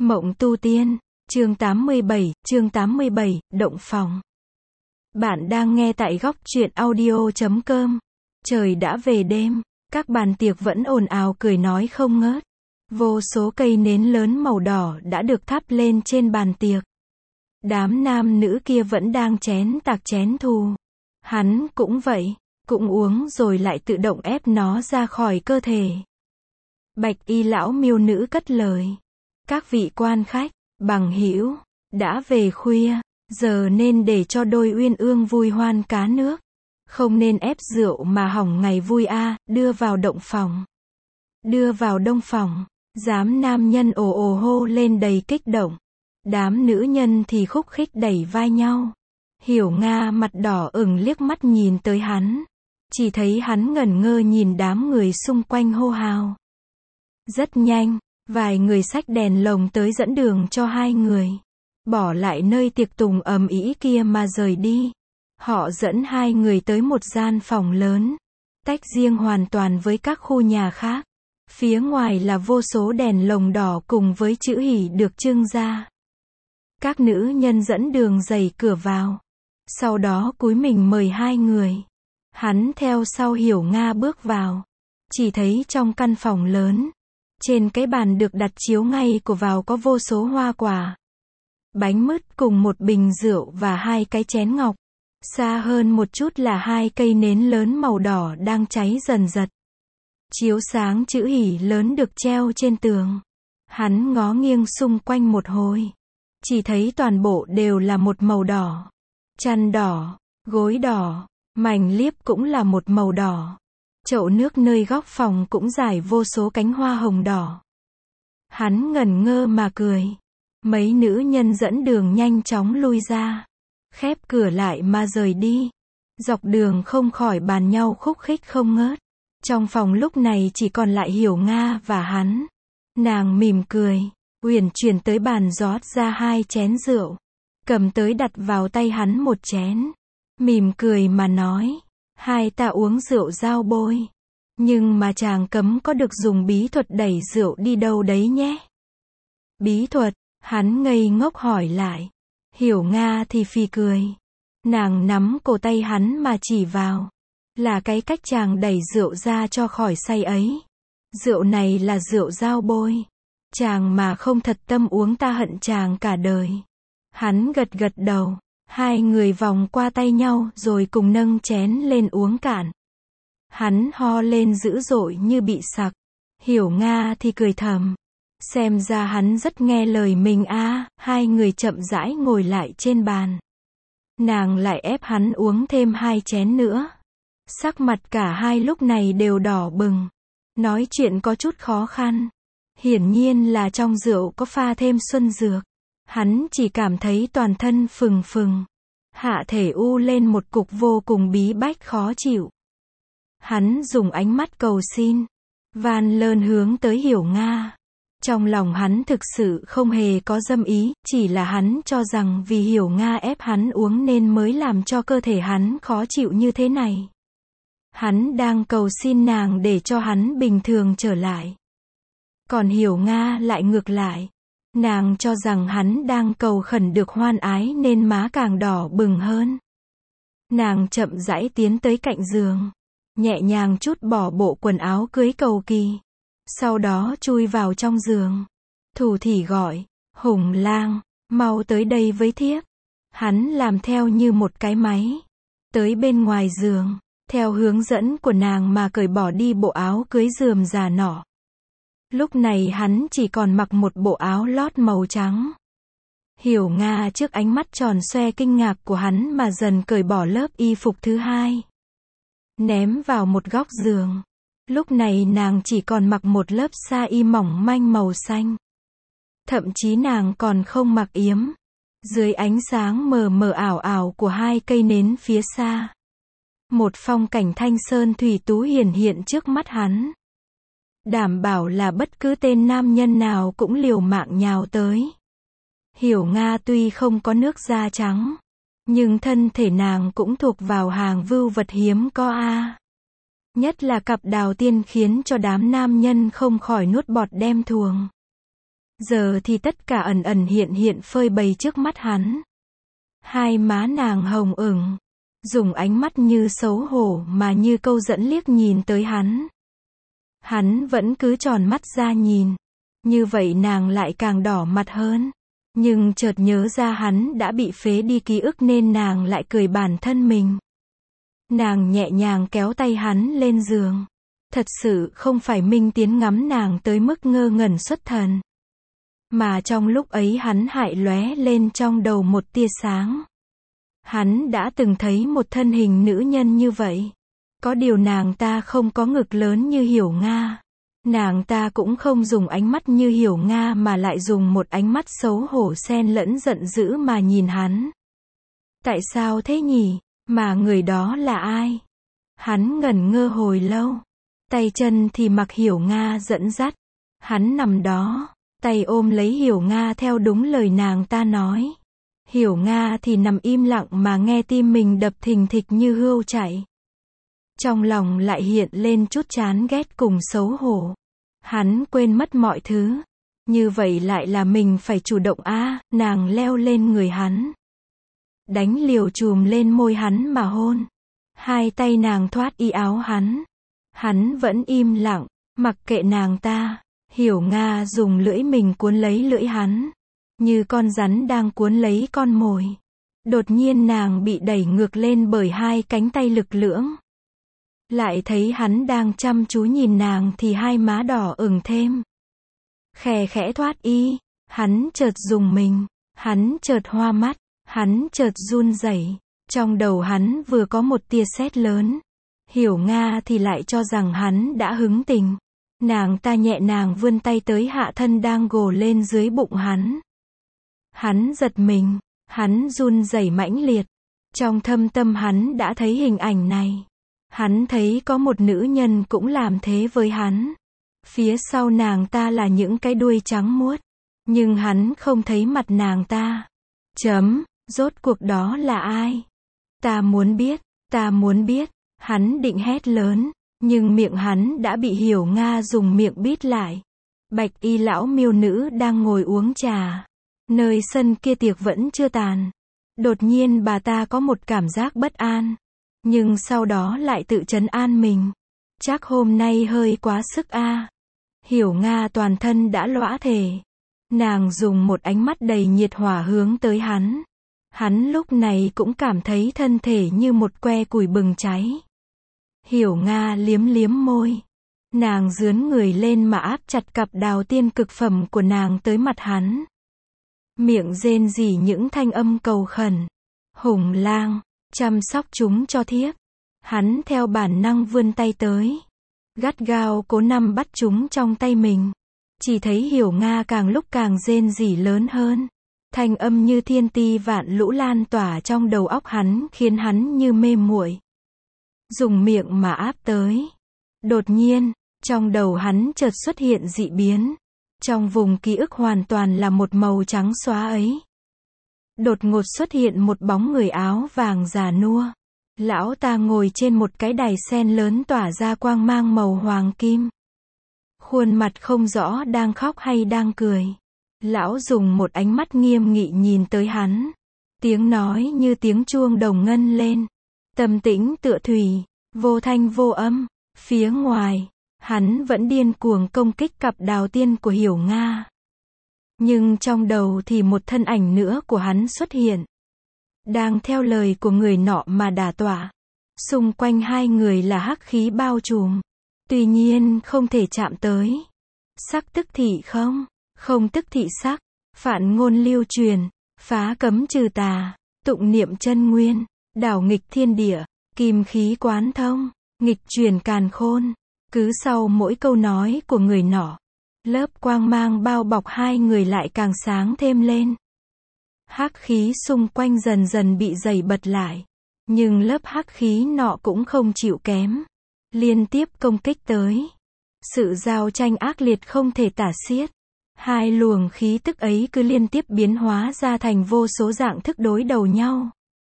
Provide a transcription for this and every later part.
Mộng tu tiên, chương 87, động phòng. Bạn đang nghe tại góc truyện audio.com. Trời đã về đêm, các bàn tiệc vẫn ồn ào cười nói không ngớt. Vô số cây nến lớn màu đỏ đã được thắp lên trên bàn tiệc. Đám nam nữ kia vẫn đang chén tạc chén thù. Hắn cũng vậy, cũng uống rồi lại tự động ép nó ra khỏi cơ thể. Bạch y lão miêu nữ cất lời. Các vị quan khách, bằng hữu, đã về khuya, giờ nên để cho đôi uyên ương vui hoan cá nước. Không nên ép rượu mà hỏng ngày vui a, đưa vào động phòng. Đưa vào đông phòng, đám nam nhân ồ ồ hô lên đầy kích động. Đám nữ nhân thì khúc khích đẩy vai nhau. Hiểu Nga mặt đỏ ửng liếc mắt nhìn tới hắn. Chỉ thấy hắn ngẩn ngơ nhìn đám người xung quanh hô hào. Rất nhanh, vài người xách đèn lồng tới dẫn đường cho hai người. Bỏ lại nơi tiệc tùng ầm ĩ kia mà rời đi. Họ dẫn hai người tới một gian phòng lớn, tách riêng hoàn toàn với các khu nhà khác. Phía ngoài là vô số đèn lồng đỏ cùng với chữ hỉ được trưng ra. Các nữ nhân dẫn đường đẩy cửa vào. Sau đó cúi mình mời hai người. Hắn theo sau Hiểu Nga bước vào. Chỉ thấy trong căn phòng lớn, trên cái bàn được đặt chiếu ngay của vào có vô số hoa quả, bánh mứt cùng một bình rượu và hai cái chén ngọc. Xa hơn một chút là hai cây nến lớn màu đỏ đang cháy dần dật. Chiếu sáng chữ hỉ lớn được treo trên tường. Hắn ngó nghiêng xung quanh một hồi. Chỉ thấy toàn bộ đều là một màu đỏ. Chăn đỏ, gối đỏ, mảnh liếp cũng là một màu đỏ. Chậu nước nơi góc phòng cũng rải vô số cánh hoa hồng đỏ. Hắn ngẩn ngơ mà cười. Mấy nữ nhân dẫn đường nhanh chóng lui ra. Khép cửa lại mà rời đi. Dọc đường không khỏi bàn nhau khúc khích không ngớt. Trong phòng lúc này chỉ còn lại Hiểu Nga và hắn. Nàng mỉm cười, uyển chuyển tới bàn rót ra hai chén rượu. Cầm tới đặt vào tay hắn một chén. Mỉm cười mà nói. Hai ta uống rượu giao bôi. Nhưng mà chàng cấm có được dùng bí thuật đẩy rượu đi đâu đấy nhé. Bí thuật, hắn ngây ngốc hỏi lại. Hiểu Nga thì phì cười. Nàng nắm cổ tay hắn mà chỉ vào. Là cái cách chàng đẩy rượu ra cho khỏi say ấy. Rượu này là rượu giao bôi. Chàng mà không thật tâm uống ta hận chàng cả đời. Hắn gật gật đầu. Hai người vòng qua tay nhau rồi cùng nâng chén lên uống cạn. Hắn ho lên dữ dội như bị sặc. Hiểu Nga thì cười thầm. Xem ra hắn rất nghe lời mình a. Hai người chậm rãi ngồi lại trên bàn. Nàng lại ép hắn uống thêm hai chén nữa. Sắc mặt cả hai lúc này đều đỏ bừng. Nói chuyện có chút khó khăn. Hiển nhiên là trong rượu có pha thêm xuân dược. Hắn chỉ cảm thấy toàn thân phừng phừng. Hạ thể u lên một cục vô cùng bí bách khó chịu. Hắn dùng ánh mắt cầu xin. Van lơn hướng tới Hiểu Nga. Trong lòng hắn thực sự không hề có dâm ý. Chỉ là hắn cho rằng vì Hiểu Nga ép hắn uống nên mới làm cho cơ thể hắn khó chịu như thế này. Hắn đang cầu xin nàng để cho hắn bình thường trở lại. Còn Hiểu Nga lại ngược lại. Nàng cho rằng hắn đang cầu khẩn được hoan ái nên má càng đỏ bừng hơn. Nàng chậm rãi tiến tới cạnh giường. Nhẹ nhàng trút bỏ bộ quần áo cưới cầu kỳ. Sau đó chui vào trong giường. Thủ thỉ gọi. Hùng lang, mau tới đây với thiếp. Hắn làm theo như một cái máy. Tới bên ngoài giường. Theo hướng dẫn của nàng mà cởi bỏ đi bộ áo cưới rườm rà nọ. Lúc này hắn chỉ còn mặc một bộ áo lót màu trắng. Hiểu Nga trước ánh mắt tròn xoe kinh ngạc của hắn mà dần cởi bỏ lớp y phục thứ hai. Ném vào một góc giường. Lúc này nàng chỉ còn mặc một lớp sa y mỏng manh màu xanh. Thậm chí nàng còn không mặc yếm. Dưới ánh sáng mờ mờ ảo ảo của hai cây nến phía xa. Một phong cảnh thanh sơn thủy tú hiển hiện trước mắt hắn. Đảm bảo là bất cứ tên nam nhân nào cũng liều mạng nhào tới. Hiểu Nga tuy không có nước da trắng, nhưng thân thể nàng cũng thuộc vào hàng vưu vật hiếm có a. Nhất là cặp đào tiên khiến cho đám nam nhân không khỏi nuốt bọt đem thuồng. giờ thì tất cả ẩn ẩn hiện hiện phơi bày trước mắt hắn. Hai má nàng hồng ửng, dùng ánh mắt như xấu hổ mà như câu dẫn liếc nhìn tới hắn. Hắn vẫn cứ tròn mắt ra nhìn. Như vậy nàng lại càng đỏ mặt hơn. Nhưng chợt nhớ ra hắn đã bị phế đi ký ức nên nàng lại cười bản thân mình. Nàng nhẹ nhàng kéo tay hắn lên giường. Thật sự không phải Minh Tiến ngắm nàng tới mức ngơ ngẩn xuất thần. Mà trong lúc ấy hắn hại lóe lên trong đầu một tia sáng. Hắn đã từng thấy một thân hình nữ nhân như vậy. Có điều nàng ta không có ngực lớn như Hiểu Nga. Nàng ta cũng không dùng ánh mắt như Hiểu Nga mà lại dùng một ánh mắt xấu hổ xen lẫn giận dữ mà nhìn hắn. Tại sao thế nhỉ? Mà người đó là ai? Hắn ngẩn ngơ hồi lâu. Tay chân thì mặc Hiểu Nga dẫn dắt. Hắn nằm đó, tay ôm lấy Hiểu Nga theo đúng lời nàng ta nói. Hiểu Nga thì nằm im lặng mà nghe tim mình đập thình thịch như hươu chạy. Trong lòng lại hiện lên chút chán ghét cùng xấu hổ. Hắn quên mất mọi thứ. Như vậy lại là mình phải chủ động nàng leo lên người hắn. Đánh liều chùm lên môi hắn mà hôn. Hai tay nàng thoát y áo hắn. Hắn vẫn im lặng, mặc kệ nàng ta. Hiểu Nga dùng lưỡi mình cuốn lấy lưỡi hắn. Như con rắn đang cuốn lấy con mồi. Đột nhiên nàng bị đẩy ngược lên bởi hai cánh tay lực lưỡng. Lại thấy hắn đang chăm chú nhìn nàng thì hai má đỏ ửng thêm. Khè khẽ thoát y, hắn chợt rùng mình, hắn chợt hoa mắt, hắn chợt run rẩy. Trong đầu hắn vừa có một tia sét lớn. Hiểu Nga thì lại cho rằng hắn đã hứng tình. Nàng ta nhẹ nhàng vươn tay tới hạ thân đang gồ lên dưới bụng hắn. Hắn giật mình, hắn run rẩy mãnh liệt. Trong thâm tâm hắn đã thấy hình ảnh này. Hắn thấy có một nữ nhân cũng làm thế với hắn. Phía sau nàng ta là những cái đuôi trắng muốt. Nhưng hắn không thấy mặt nàng ta. Rốt cuộc đó là ai? Ta muốn biết, ta muốn biết. Hắn định hét lớn. Nhưng miệng hắn đã bị Hiểu Nga dùng miệng bít lại. Bạch y lão miêu nữ đang ngồi uống trà. Nơi sân kia tiệc vẫn chưa tàn. Đột nhiên bà ta có một cảm giác bất an. Nhưng sau đó lại tự trấn an mình. Chắc hôm nay hơi quá sức Hiểu Nga toàn thân đã lõa thể. Nàng dùng một ánh mắt đầy nhiệt hỏa hướng tới hắn. Hắn lúc này cũng cảm thấy thân thể như một que củi bừng cháy. Hiểu Nga liếm liếm môi. Nàng dướn người lên mà áp chặt cặp đào tiên cực phẩm của nàng tới mặt hắn. Miệng rên rỉ những thanh âm cầu khẩn. Hùng lang, chăm sóc chúng cho thiếp. Hắn theo bản năng vươn tay tới. Gắt gao cố nắm bắt chúng trong tay mình. Chỉ thấy Hiểu Nga càng lúc càng rên rỉ lớn hơn. Thanh âm như thiên ti vạn lũ lan tỏa trong đầu óc hắn khiến hắn như mê muội. Dùng miệng mà áp tới. Đột nhiên, trong đầu hắn chợt xuất hiện dị biến. Trong vùng ký ức hoàn toàn là một màu trắng xóa ấy. Đột ngột xuất hiện một bóng người áo vàng già nua. Lão ta ngồi trên một cái đài sen lớn tỏa ra quang mang màu hoàng kim. Khuôn mặt không rõ đang khóc hay đang cười. Lão dùng một ánh mắt nghiêm nghị nhìn tới hắn. Tiếng nói như tiếng chuông đồng ngân lên. Tâm tĩnh tựa thủy, vô thanh vô âm. Phía ngoài, hắn vẫn điên cuồng công kích cặp đào tiên của Hiểu Nga. Nhưng trong đầu thì một thân ảnh nữa của hắn xuất hiện. Đang theo lời của người nọ mà đả tọa. Xung quanh hai người là hắc khí bao trùm. Tuy nhiên không thể chạm tới. Sắc tức thị không tức thị sắc. Phản ngôn lưu truyền. Phá cấm trừ tà. Tụng niệm chân nguyên. Đảo nghịch thiên địa. Kim khí quán thông. Nghịch truyền càn khôn. Cứ sau mỗi câu nói của người nọ, lớp quang mang bao bọc hai người lại càng sáng thêm lên. Hắc khí xung quanh dần dần bị dày bật lại. Nhưng lớp hắc khí nọ cũng không chịu kém. Liên tiếp công kích tới. Sự giao tranh ác liệt không thể tả xiết. Hai luồng khí tức ấy cứ liên tiếp biến hóa ra thành vô số dạng thức đối đầu nhau.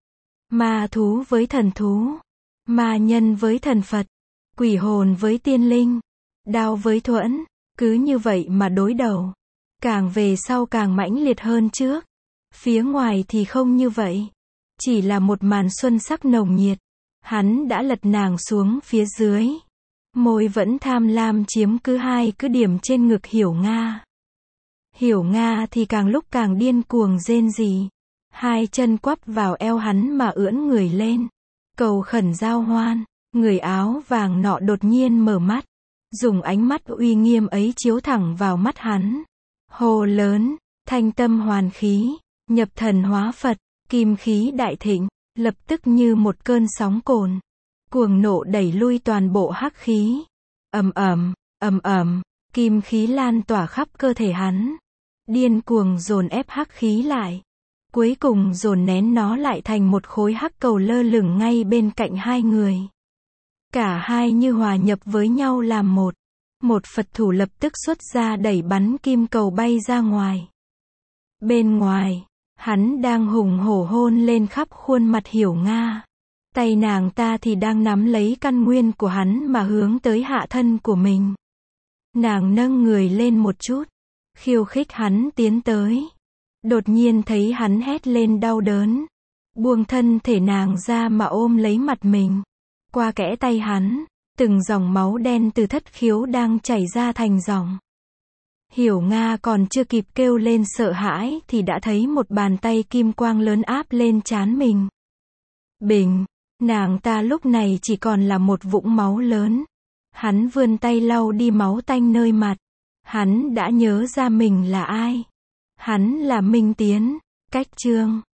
Ma thú với thần thú. Ma nhân với thần Phật. Quỷ hồn với tiên linh. Đao với thuẫn. Cứ như vậy mà đối đầu. Càng về sau càng mãnh liệt hơn trước. Phía ngoài thì không như vậy. Chỉ là một màn xuân sắc nồng nhiệt. Hắn đã lật nàng xuống phía dưới. Môi vẫn tham lam chiếm cứ hai cứ điểm trên ngực Hiểu Nga. Hiểu Nga thì càng lúc càng điên cuồng rên rỉ. Hai chân quắp vào eo hắn mà ưỡn người lên. Cầu khẩn giao hoan. Người áo vàng nọ đột nhiên mở mắt. Dùng ánh mắt uy nghiêm ấy chiếu thẳng vào mắt hắn. Hô lớn, thanh tâm hoàn khí, nhập thần hóa Phật, kim khí đại thịnh, lập tức như một cơn sóng cồn. Cuồng nộ đẩy lui toàn bộ hắc khí. Ầm ầm, kim khí lan tỏa khắp cơ thể hắn. Điên cuồng dồn ép hắc khí lại. Cuối cùng dồn nén nó lại thành một khối hắc cầu lơ lửng ngay bên cạnh hai người. Cả hai như hòa nhập với nhau làm một. Một Phật thủ lập tức xuất ra đẩy bắn kim cầu bay ra ngoài. Bên ngoài, hắn đang hùng hổ hôn lên khắp khuôn mặt Hiểu Nga. Tay nàng ta thì đang nắm lấy căn nguyên của hắn mà hướng tới hạ thân của mình. Nàng nâng người lên một chút, khiêu khích hắn tiến tới. Đột nhiên thấy hắn hét lên đau đớn. Buông thân thể nàng ra mà ôm lấy mặt mình. Qua kẽ tay hắn, từng dòng máu đen từ thất khiếu đang chảy ra thành dòng. Hiểu Nga còn chưa kịp kêu lên sợ hãi thì đã thấy một bàn tay kim quang lớn áp lên trán mình. Bình, nàng ta lúc này chỉ còn là một vũng máu lớn. Hắn vươn tay lau đi máu tanh nơi mặt. Hắn đã nhớ ra mình là ai. Hắn là Minh Tiến. Cách chương